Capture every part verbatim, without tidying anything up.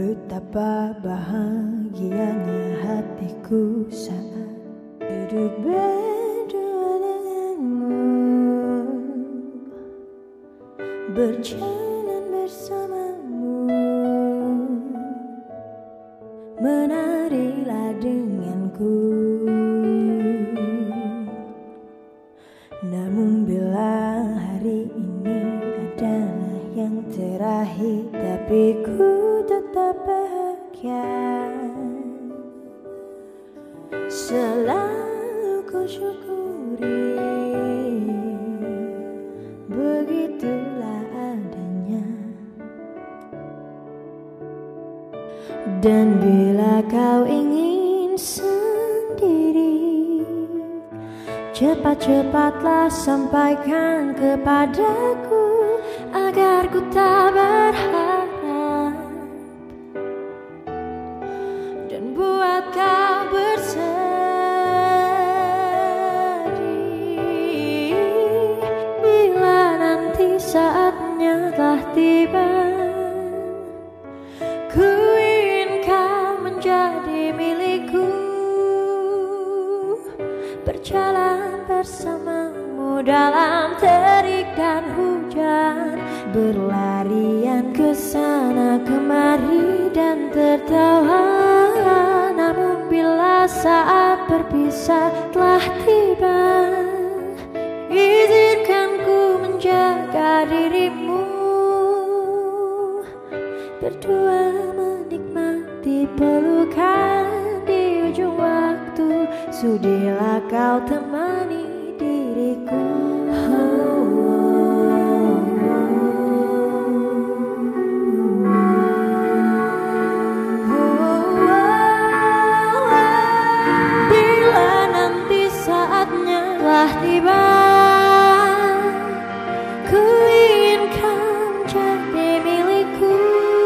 Betapa bahagianya hatiku saat hidup berdua denganmu, berjalan bersamamu, menarilah denganku. Namun bila hari ini adalah yang terakhir, tapi ku tetap bahagia. Selalu ku syukuri, begitulah adanya. Dan bila kau ingin sendiri, cepat-cepatlah sampaikan kepadaku, agar ku tak berharap dan buat kau bersedih. Bila nanti saatnya telah tiba, ku ingin kau menjadi milikku, berjalan bersamamu dalam terik dan hujan, berlarian ke sana kemari dan tertawa. Namun bila saat berpisah telah tiba, izinkan ku menjaga dirimu, berdua menikmati pelukan di ujung waktu. Sudilah kau temani diriku. Bila nanti saatnya telah tiba, ku ingin kau menjadi milikku,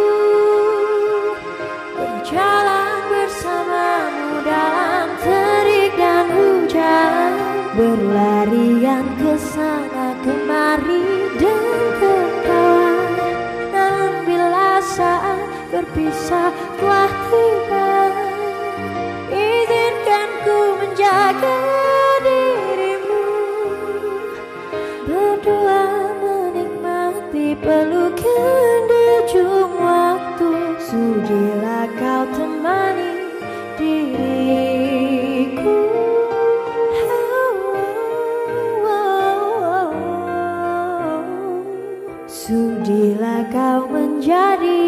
berjalan bersamamu dalam terik dan hujan, berlarian ke sana kemari dan tertawa. Namun bila saat berpisah telah tiba, izinkan ku menjaga dirimu, berdua menikmati pelukan di ujung waktu. Sudilah kau temani diriku. Sudilah kau menjadi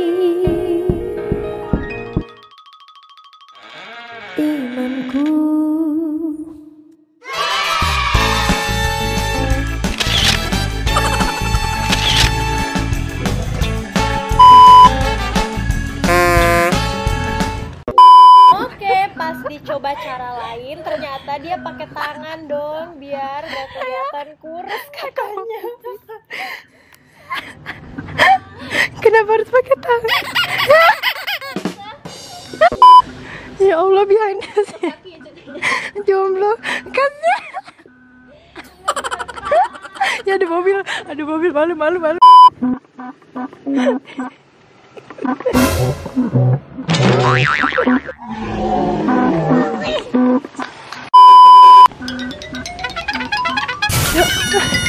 imamku. Oke, pas dicoba cara lain ternyata dia pakai tangan dong, biar gak kelihatan kurus kakaknya. Kenapa harus pakai tangan? Ya Allah, behind us. Jomblo kasih. Ya ada mobil, ada mobil, malu malu malu. Yuk.